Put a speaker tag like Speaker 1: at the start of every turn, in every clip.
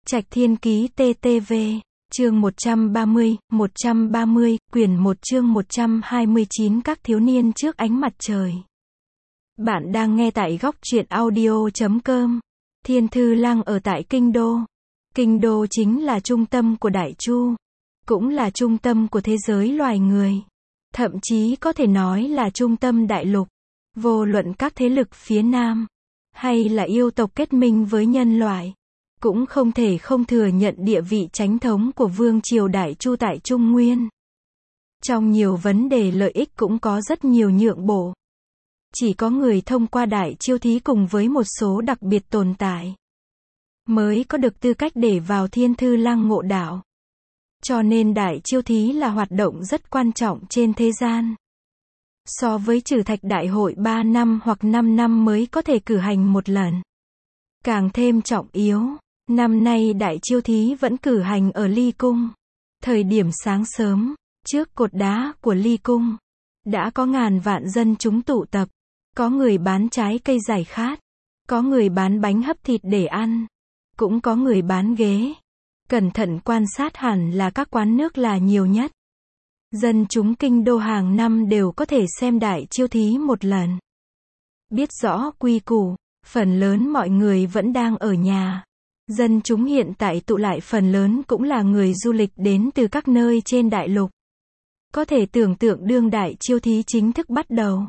Speaker 1: Trạch Thiên Ký TTV, chương 130, quyển 1 chương 129 các thiếu niên trước ánh mặt trời. Bạn đang nghe tại góc truyện audio.com. Thiên Thư Lăng ở tại Kinh Đô. Kinh Đô chính là trung tâm của Đại Chu, cũng là trung tâm của thế giới loài người. Thậm chí có thể nói là trung tâm đại lục. Vô luận các thế lực phía Nam, hay là yêu tộc kết minh với nhân loại, cũng không thể không thừa nhận địa vị chánh thống của Vương triều Đại Chu tại Trung Nguyên. Trong nhiều vấn đề lợi ích cũng có rất nhiều nhượng bộ. Chỉ có người thông qua Đại Chiêu Thí cùng với một số đặc biệt tồn tại, mới có được tư cách để vào Thiên Thư Lăng ngộ đạo. Cho nên Đại Chiêu Thí là hoạt động rất quan trọng trên thế gian. So với trừ thạch đại hội 3 năm hoặc 5 năm mới có thể cử hành một lần, càng thêm trọng yếu. Năm nay Đại Chiêu Thí vẫn cử hành ở Ly Cung. Thời điểm sáng sớm, trước cột đá của Ly Cung, đã có ngàn vạn dân chúng tụ tập. Có người bán trái cây giải khát, có người bán bánh hấp thịt để ăn, cũng có người bán ghế. Cẩn thận quan sát hẳn là các quán nước là nhiều nhất. Dân chúng Kinh Đô hàng năm đều có thể xem Đại Chiêu Thí một lần. Biết rõ quy củ, phần lớn mọi người vẫn đang ở nhà. Dân chúng hiện tại tụ lại phần lớn cũng là người du lịch đến từ các nơi trên đại lục. Có thể tưởng tượng đương Đại Chiêu Thí chính thức bắt đầu,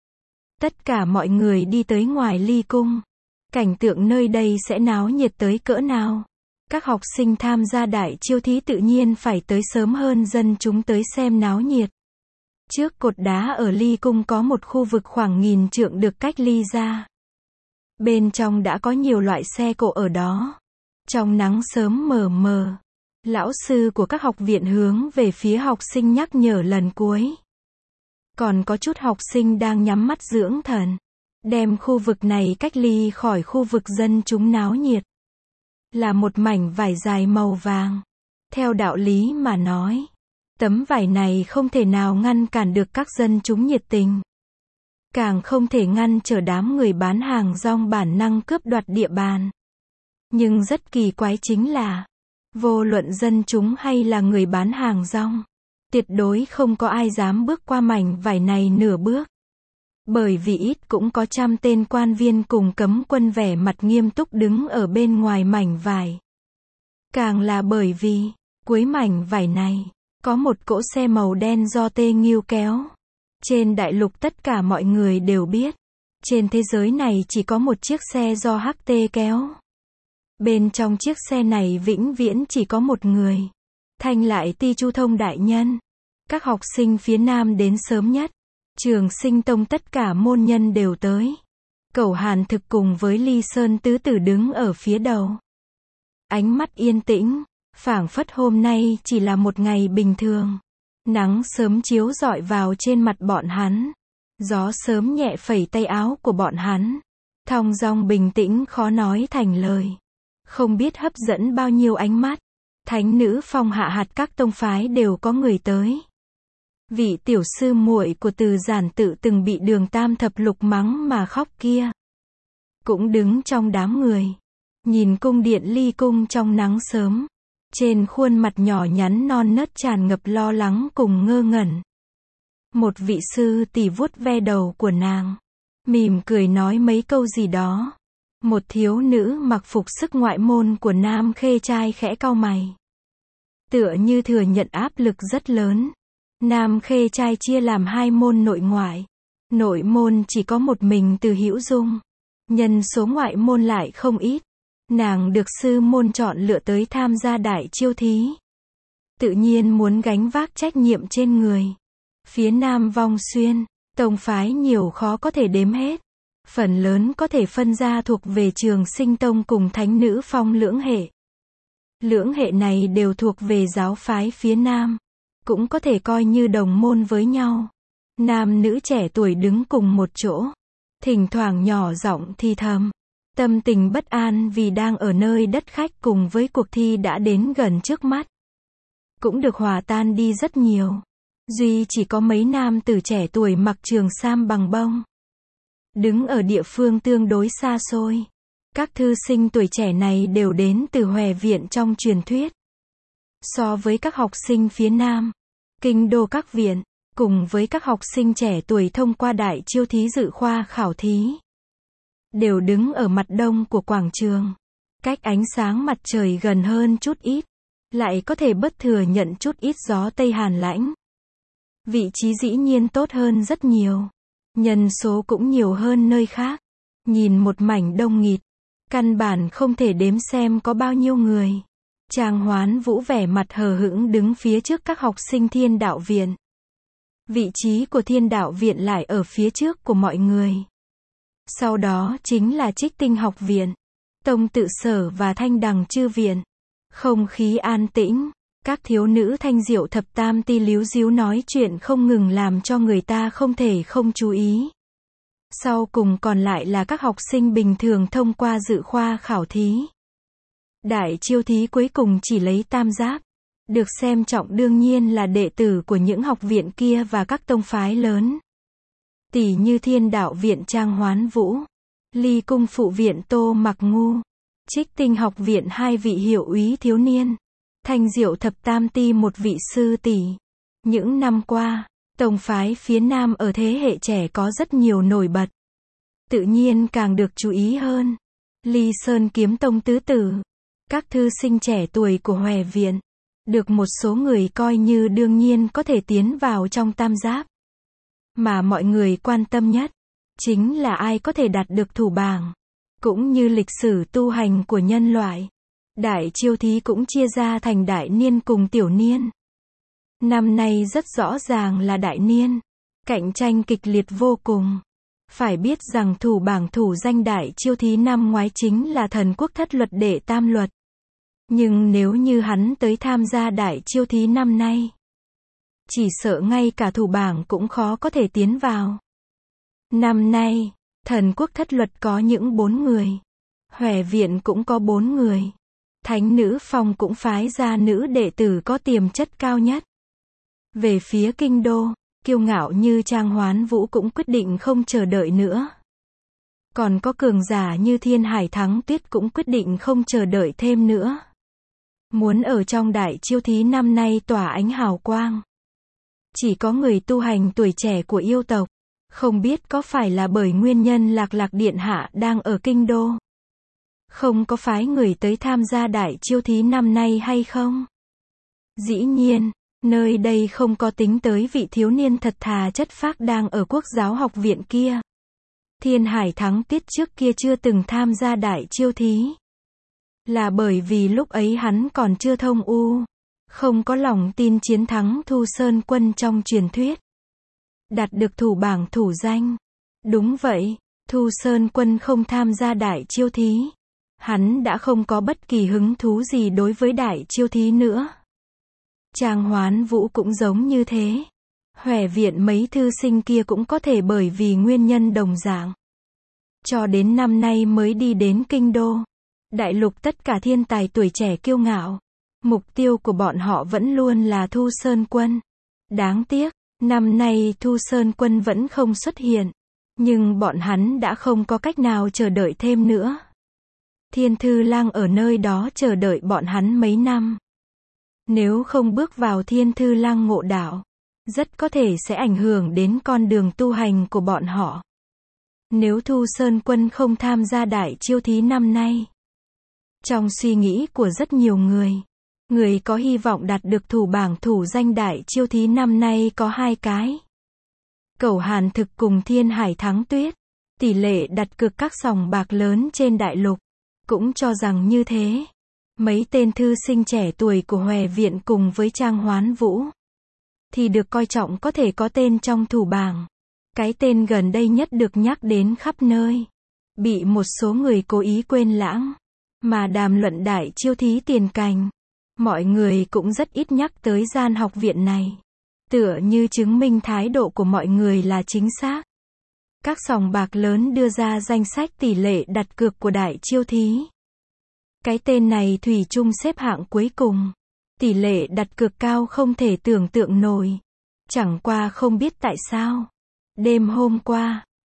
Speaker 1: tất cả mọi người đi tới ngoài Ly Cung. Cảnh tượng nơi đây sẽ náo nhiệt tới cỡ nào. Các học sinh tham gia Đại Chiêu Thí tự nhiên phải tới sớm hơn dân chúng tới xem náo nhiệt. Trước cột đá ở Ly Cung có một khu vực khoảng 1000 trượng được cách ly ra. Bên trong đã có nhiều loại xe cộ ở đó. Trong nắng sớm mờ mờ, lão sư của các học viện hướng về phía học sinh nhắc nhở lần cuối. Còn có chút học sinh đang nhắm mắt dưỡng thần, đem khu vực này cách ly khỏi khu vực dân chúng náo nhiệt. Là một mảnh vải dài màu vàng. Theo đạo lý mà nói, tấm vải này không thể nào ngăn cản được các dân chúng nhiệt tình. Càng không thể ngăn trở đám người bán hàng rong bản năng cướp đoạt địa bàn. Nhưng rất kỳ quái chính là, vô luận dân chúng hay là người bán hàng rong, tuyệt đối không có ai dám bước qua mảnh vải này nửa bước. Bởi vì ít cũng có 100 tên quan viên cùng cấm quân vẻ mặt nghiêm túc đứng ở bên ngoài mảnh vải. Càng là bởi vì, cuối mảnh vải này, có một cỗ xe màu đen do Tê Nghiêu kéo. Trên đại lục tất cả mọi người đều biết, trên thế giới này chỉ có một chiếc xe do Hắc Tê kéo. Bên trong chiếc xe này vĩnh viễn chỉ có một người. Thanh Lại Ti Chu Thông đại nhân. Các học sinh phía Nam đến sớm nhất. Trường Sinh Tông tất cả môn nhân đều tới. Cẩu Hàn Thực cùng với Ly Sơn tứ tử đứng ở phía đầu. Ánh mắt yên tĩnh, phảng phất hôm nay chỉ là một ngày bình thường. Nắng sớm chiếu rọi vào trên mặt bọn hắn. Gió sớm nhẹ phẩy tay áo của bọn hắn. Thong dong bình tĩnh khó nói thành lời. Không biết hấp dẫn bao nhiêu ánh mắt. Thánh nữ phong hạ hạt các tông phái đều có người tới. Vị tiểu sư muội của Từ Giản Tự từng bị Đường Tam Thập Lục mắng mà khóc kia, cũng đứng trong đám người. Nhìn cung điện Ly Cung trong nắng sớm. Trên khuôn mặt nhỏ nhắn non nớt tràn ngập lo lắng cùng ngơ ngẩn. Một vị sư tỷ vuốt ve đầu của nàng, mỉm cười nói mấy câu gì đó. Một thiếu nữ mặc phục sức ngoại môn của Nam Khê Trai khẽ cau mày, tựa như thừa nhận áp lực rất lớn. Nam Khê Trai chia làm 2 môn nội ngoại. Nội môn chỉ có một mình Từ Hữu Dung. Nhân số ngoại môn lại không ít. Nàng được sư môn chọn lựa tới tham gia Đại Chiêu Thí. Tự nhiên muốn gánh vác trách nhiệm trên người. Phía Nam Vong Xuyên, tông phái nhiều khó có thể đếm hết. Phần lớn có thể phân ra thuộc về Trường Sinh Tông cùng Thánh nữ Phong lưỡng hệ. Lưỡng hệ này đều thuộc về giáo phái phía Nam. Cũng có thể coi như đồng môn với nhau. Nam nữ trẻ tuổi đứng cùng một chỗ, thỉnh thoảng nhỏ giọng thì thầm, tâm tình bất an vì đang ở nơi đất khách cùng với cuộc thi đã đến gần trước mắt. Cũng được hòa tan đi rất nhiều. Duy chỉ có mấy nam tử trẻ tuổi mặc trường sam bằng bông, đứng ở địa phương tương đối xa xôi. Các thư sinh tuổi trẻ này đều đến từ Hòe viện trong truyền thuyết. So với các học sinh phía Nam, kinh đô các viện, cùng với các học sinh trẻ tuổi thông qua đại chiêu thí dự khoa khảo thí, đều đứng ở mặt đông của quảng trường, cách ánh sáng mặt trời gần hơn chút ít, lại có thể bất thừa nhận chút ít gió Tây Hàn lãnh. Vị trí dĩ nhiên tốt hơn rất nhiều, nhân số cũng nhiều hơn nơi khác. Nhìn một mảnh đông nghịt, căn bản không thể đếm xem có bao nhiêu người. Trang Hoán Vũ vẻ mặt hờ hững đứng phía trước các học sinh Thiên Đạo Viện. Vị trí của Thiên Đạo Viện lại ở phía trước của mọi người. Sau đó chính là Trích Tinh Học Viện, Tông Tự Sở và Thanh Đằng Chư Viện. Không khí an tĩnh, các thiếu nữ Thanh Diệu Thập Tam Ti líu díu nói chuyện không ngừng làm cho người ta không thể không chú ý. Sau cùng còn lại là các học sinh bình thường thông qua dự khoa khảo thí. Đại chiêu thí cuối cùng chỉ lấy tam giáp. Được xem trọng đương nhiên là đệ tử của những học viện kia và các tông phái lớn. Tỷ như Thiên Đạo Viện Trang Hoán Vũ, Ly Cung Phụ Viện Tô Mặc Ngu, Trích Tinh Học Viện 2 vị hiệu úy thiếu niên, Thanh Diệu Thập Tam Ti 1 vị sư tỷ. Những năm qua, tông phái phía Nam ở thế hệ trẻ có rất nhiều nổi bật. Tự nhiên càng được chú ý hơn. Ly Sơn Kiếm Tông tứ tử, các thư sinh trẻ tuổi của Hòe viện, được một số người coi như đương nhiên có thể tiến vào trong tam giáp. Mà mọi người quan tâm nhất, chính là ai có thể đạt được thủ bảng. Cũng như lịch sử tu hành của nhân loại, đại chiêu thí cũng chia ra thành đại niên cùng tiểu niên. Năm nay rất rõ ràng là đại niên, cạnh tranh kịch liệt vô cùng. Phải biết rằng thủ bảng thủ danh đại chiêu thí năm ngoái chính là Thần Quốc Thất Luật Đệ Tam Luật. Nhưng nếu như hắn tới tham gia đại chiêu thí năm nay, chỉ sợ ngay cả thủ bảng cũng khó có thể tiến vào. Năm nay, Thần Quốc Thất Luật có những 4 người. Hòe viện cũng có 4 người. Thánh Nữ Phong cũng phái ra nữ đệ tử có tiềm chất cao nhất. Về phía kinh đô, kiêu ngạo như Trang Hoán Vũ cũng quyết định không chờ đợi nữa. Còn có cường giả như Thiên Hải Thắng Tuyết cũng quyết định không chờ đợi thêm nữa. Muốn ở trong đại chiêu thí năm nay tỏa ánh hào quang. Chỉ có người tu hành tuổi trẻ của yêu tộc. Không biết có phải là bởi nguyên nhân Lạc Lạc Điện Hạ đang ở kinh đô, không có phái người tới tham gia đại chiêu thí năm nay hay không? Dĩ nhiên, nơi đây không có tính tới vị thiếu niên thật thà chất phác đang ở Quốc Giáo Học Viện kia. Thiên Hải Thắng Tiết trước kia chưa từng tham gia đại chiêu thí. Là bởi vì lúc ấy hắn còn chưa thông u, không có lòng tin chiến thắng Thu Sơn Quân trong truyền thuyết. Đạt được thủ bảng thủ danh. Đúng vậy, Thu Sơn Quân không tham gia đại chiêu thí. Hắn đã không có bất kỳ hứng thú gì đối với đại chiêu thí nữa. Trang Hoán Vũ cũng giống như thế. Hòe viện mấy thư sinh kia cũng có thể bởi vì nguyên nhân đồng dạng. Cho đến năm nay mới đi đến kinh đô. Đại lục tất cả thiên tài tuổi trẻ kiêu ngạo. Mục tiêu của bọn họ vẫn luôn là Thu Sơn Quân. Đáng tiếc, năm nay Thu Sơn Quân vẫn không xuất hiện. Nhưng bọn hắn đã không có cách nào chờ đợi thêm nữa. Thiên Thư Lang ở nơi đó chờ đợi bọn hắn mấy năm. Nếu không bước vào Thiên Thư Lang ngộ đạo, rất có thể sẽ ảnh hưởng đến con đường tu hành của bọn họ. Nếu Thu Sơn Quân không tham gia đại chiêu thí năm nay, trong suy nghĩ của rất nhiều người có hy vọng đạt được thủ bảng thủ danh đại chiêu thí năm nay có 2 cái. Cẩu Hàn Thực cùng Thiên Hải Thắng Tuyết. Tỷ lệ đặt cược các sòng bạc lớn trên đại lục cũng cho rằng như thế. Mấy tên thư sinh trẻ tuổi của Hòe viện cùng với Trang Hoán Vũ thì được coi trọng có thể có tên trong thủ bảng. Cái tên gần đây nhất được nhắc đến khắp nơi, bị một số người cố ý quên lãng. Mà đàm luận đại chiêu thí tiền cành, mọi người cũng rất ít nhắc tới gian học viện này. Tựa như chứng minh thái độ của mọi người là chính xác. Các sòng bạc lớn đưa ra danh sách tỷ lệ đặt cược của đại chiêu thí. Cái tên này thủy chung xếp hạng cuối cùng. Tỷ lệ đặt cược cao không thể tưởng tượng nổi. Chẳng qua không biết tại sao. Đêm hôm qua,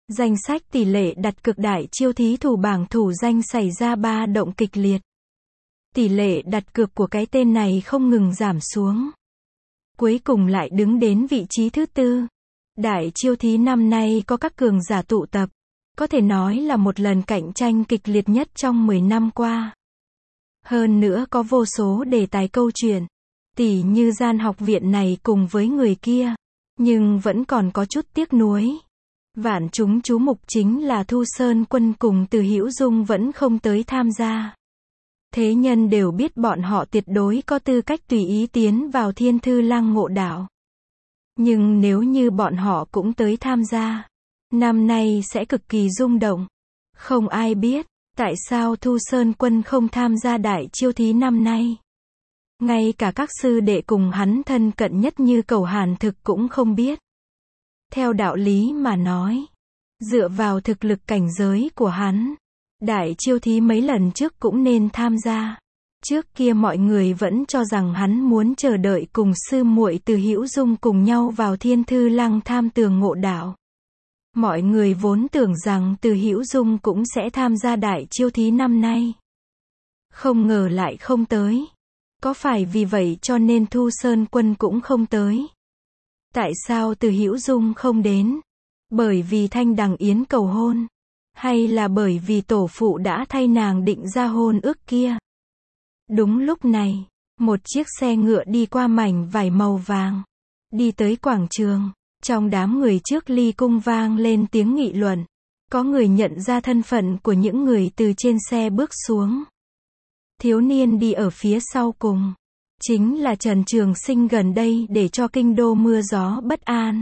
Speaker 1: Danh sách tỷ lệ đặt cược đại chiêu thí thủ bảng thủ danh xảy ra ba động kịch liệt. Tỷ lệ đặt cược của cái tên này không ngừng giảm xuống. Cuối cùng lại đứng đến vị trí thứ 4. Đại chiêu thí năm nay có các cường giả tụ tập. Có thể nói là một lần cạnh tranh kịch liệt nhất trong 10 năm qua. Hơn nữa có vô số đề tài câu chuyện. Tỉ như gian học viện này cùng với người kia. Nhưng vẫn còn có chút tiếc nuối. Vạn chúng chú mục chính là Thu Sơn Quân cùng Từ Hữu Dung vẫn không tới tham gia. Thế nhân đều biết bọn họ tuyệt đối có tư cách tùy ý tiến vào Thiên Thư Lăng ngộ đạo. Nhưng nếu như bọn họ cũng tới tham gia, năm nay sẽ cực kỳ rung động. Không ai biết, tại sao Thu Sơn Quân không tham gia đại chiêu thí năm nay. Ngay cả các sư đệ cùng hắn thân cận nhất như Cẩu Hàn Thực cũng không biết. Theo đạo lý mà nói, dựa vào thực lực cảnh giới của hắn, đại chiêu thí mấy lần trước cũng nên tham gia. Trước kia mọi người vẫn cho rằng hắn muốn chờ đợi cùng sư muội Từ Hữu Dung cùng nhau vào Thiên Thư Lăng tham tường ngộ đạo. Mọi người vốn tưởng rằng Từ Hữu Dung cũng sẽ tham gia đại chiêu thí năm nay. Không ngờ lại không tới. Có phải vì vậy cho nên Thu Sơn Quân cũng không tới? Tại sao Từ Hữu Dung không đến? Bởi vì Thanh Đằng Yến cầu hôn? Hay là bởi vì tổ phụ đã thay nàng định ra hôn ước kia? Đúng lúc này, một chiếc xe ngựa đi qua mảnh vải màu vàng. Đi tới quảng trường. Trong đám người trước ly cung vang lên tiếng nghị luận. Có người nhận ra thân phận của những người từ trên xe bước xuống. Thiếu niên đi ở phía sau cùng. Chính là Trần Trường Sinh gần đây để cho kinh đô mưa gió bất an.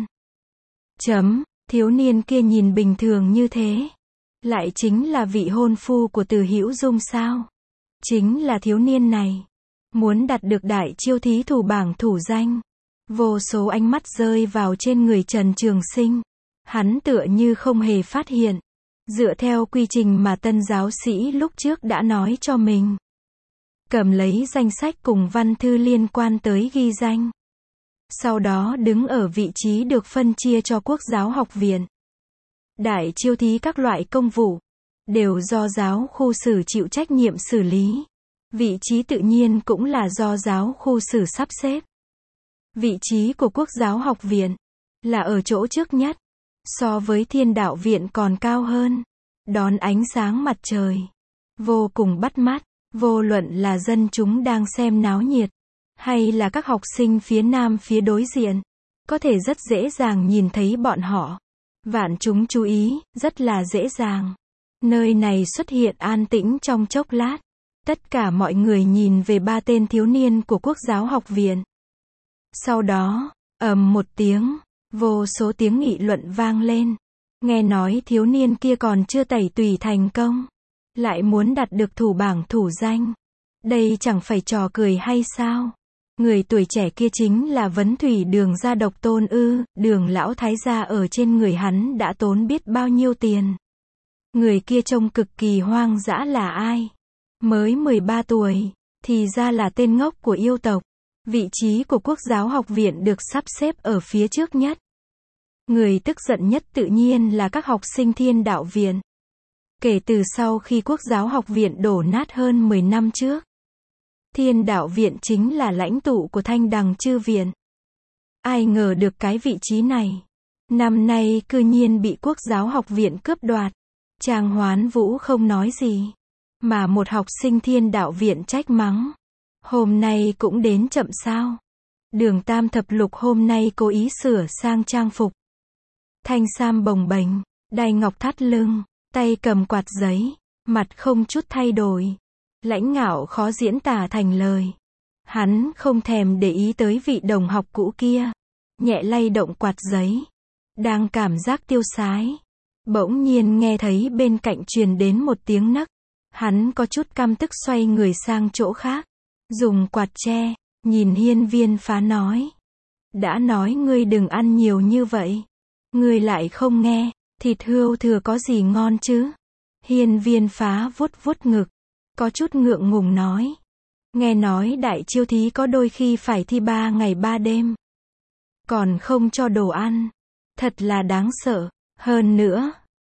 Speaker 1: Thiếu niên kia nhìn bình thường như thế. Lại chính là vị hôn phu của Từ Hữu Dung sao? Chính là thiếu niên này. Muốn đạt được đại chiêu thí thủ bảng thủ danh. Vô số ánh mắt rơi vào trên người Trần Trường Sinh. Hắn tựa như không hề phát hiện. Dựa theo quy trình mà tân giáo sĩ lúc trước đã nói cho mình. Cầm lấy danh sách cùng văn thư liên quan tới ghi danh. Sau đó đứng ở vị trí được phân chia cho Quốc giáo học viện. Đại chiêu thí các loại công vụ. Đều do giáo khu sử chịu trách nhiệm xử lý. Vị trí tự nhiên cũng là do giáo khu sử sắp xếp. Vị trí của Quốc giáo học viện là ở chỗ trước nhất. So với Thiên Đạo viện còn cao hơn. Đón ánh sáng mặt trời. Vô cùng bắt mắt. Vô luận là dân chúng đang xem náo nhiệt. Hay là các học sinh phía nam phía đối diện. Có thể rất dễ dàng nhìn thấy bọn họ. Vạn chúng chú ý, rất là dễ dàng. Nơi này xuất hiện an tĩnh trong chốc lát. Tất cả mọi người nhìn về ba tên thiếu niên của Quốc giáo học viện. Sau đó, ầm một tiếng, vô số tiếng nghị luận vang lên. Nghe nói thiếu niên kia còn chưa tẩy tùy thành công. Lại muốn đạt được thủ bảng thủ danh. Đây chẳng phải trò cười hay sao? Người tuổi trẻ kia chính là Vấn Thủy Đường gia Độc Tôn ư? Đường lão thái gia ở trên người hắn đã tốn biết bao nhiêu tiền. Người kia trông cực kỳ hoang dã là ai? Mới 13 tuổi, thì ra là tên ngốc của yêu tộc. Vị trí của Quốc giáo học viện được sắp xếp ở phía trước nhất. Người tức giận nhất tự nhiên là các học sinh Thiên Đạo viện. Kể từ sau khi Quốc giáo học viện đổ nát hơn 10 năm trước, Thiên Đạo viện chính là lãnh tụ của Thanh Đằng Chư viện. Ai ngờ được cái vị trí này, năm nay cư nhiên bị Quốc giáo học viện cướp đoạt. Trang Hoán Vũ không nói gì, mà một học sinh Thiên Đạo viện trách mắng. Hôm nay cũng đến chậm sao? Đường Tam Thập Lục hôm nay cố ý sửa sang trang phục. Thanh sam bồng bềnh, đai ngọc thắt lưng, tay cầm quạt giấy, mặt không chút thay đổi. Lãnh ngạo khó diễn tả thành lời. Hắn không thèm để ý tới vị đồng học cũ kia. Nhẹ lay động quạt giấy. Đang cảm giác tiêu sái. Bỗng nhiên nghe thấy bên cạnh truyền đến một tiếng nấc. Hắn có chút căm tức xoay người sang chỗ khác. Dùng quạt che, nhìn Hiên Viên Phá nói. Đã nói ngươi đừng ăn nhiều như vậy. Ngươi lại không nghe, thịt hươu thừa có gì ngon chứ? Hiên Viên Phá vuốt vuốt ngực. Có chút ngượng ngùng nói. Nghe nói đại chiêu thí có đôi khi phải thi 3 ngày 3 đêm. Còn không cho đồ ăn. Thật là đáng sợ. Hơn nữa,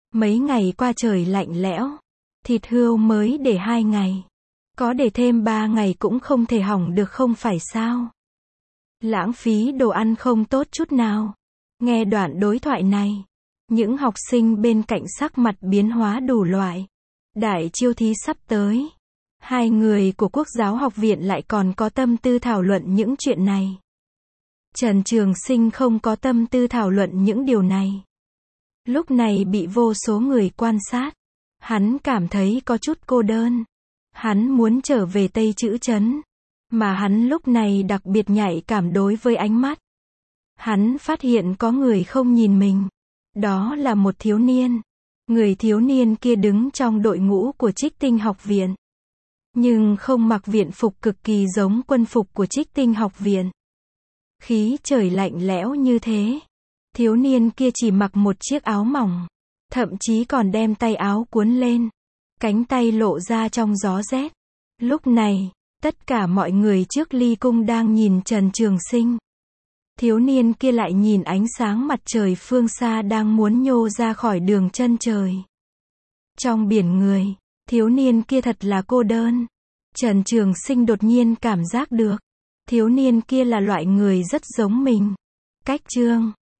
Speaker 1: Mấy ngày qua trời lạnh lẽo. Thịt hươu mới để 2 ngày. Có để thêm 3 ngày cũng không thể hỏng được không phải sao? Lãng phí đồ ăn không tốt chút nào. Nghe đoạn đối thoại này, những học sinh bên cạnh sắc mặt biến hóa đủ loại. Đại chiêu thí sắp tới. 2 người của Quốc giáo học viện lại còn có tâm tư thảo luận những chuyện này. Trần Trường Sinh không có tâm tư thảo luận những điều này. Lúc này bị vô số người quan sát. Hắn cảm thấy có chút cô đơn. Hắn muốn trở về Tây Trữ Trấn. Mà hắn lúc này đặc biệt nhạy cảm đối với ánh mắt. Hắn phát hiện có người không nhìn mình. Đó là một thiếu niên. Người thiếu niên kia đứng trong đội ngũ của Trích Tinh học viện. Nhưng không mặc viện phục cực kỳ giống quân phục của Trích Tinh học viện. Khí trời lạnh lẽo như thế. Thiếu niên kia chỉ mặc một chiếc áo mỏng. Thậm chí còn đem tay áo cuốn lên. Cánh tay lộ ra trong gió rét. Lúc này, tất cả mọi người trước ly cung đang nhìn Trần Trường Sinh. Thiếu niên kia lại nhìn ánh sáng mặt trời phương xa đang muốn nhô ra khỏi đường chân trời. Trong biển người, thiếu niên kia thật là cô đơn. Trần Trường Sinh đột nhiên cảm giác được. Thiếu niên kia là loại người rất giống mình. Cách chương